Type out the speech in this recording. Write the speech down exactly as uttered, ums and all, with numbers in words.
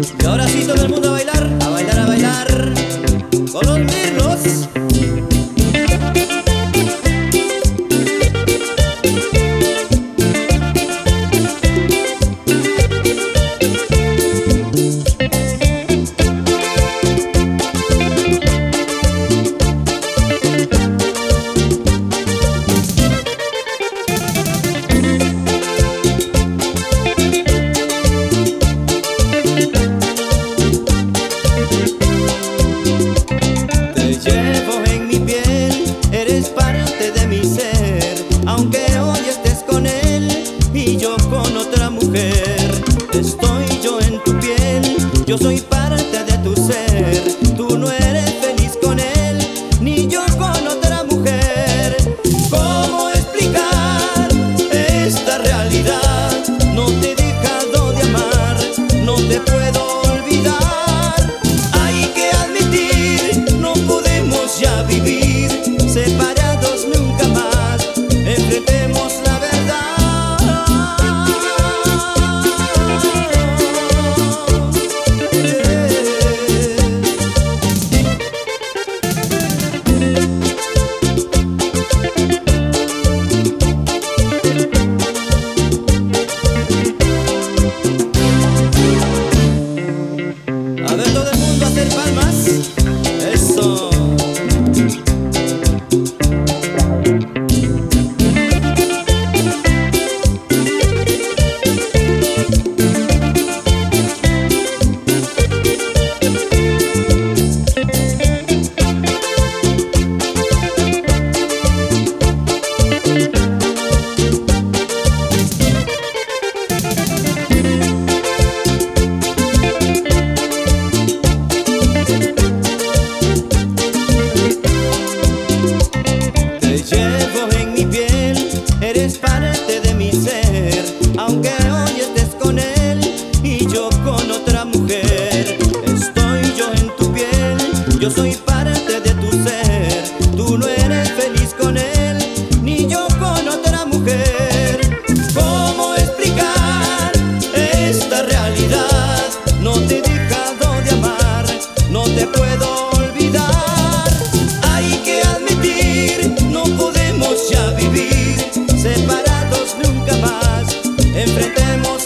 Y ahora sí todo el mundo a bailar, a bailar, a bailar con los mirlos. Llevo en mi piel, eres parte de mi ser. Aunque hoy estés con él y yo con otra mujer, estoy yo en tu piel, yo soy parte de tu ser. Tú no eres feliz con él, ni yo con otra mujer. ¿Cómo explicar esta realidad? No te he dejado de amar, no te puedo olvidar. Ya vivir separados nunca más, enfrentemos la verdad. A ver todo el mundo a hacer palmas. Eso. Llevo en mi piel, eres parte de mi ser. Aunque hoy estés con él y yo con otra mujer, estoy yo en tu piel, yo soy parte de tu ser. Tú no eres feliz con él, ni yo con otra mujer. ¿Cómo explicar esta realidad? No te he dejado de amar, no te puedo olvidar. Hay que admitir, no podemos ya vivir separados nunca más, enfrentemos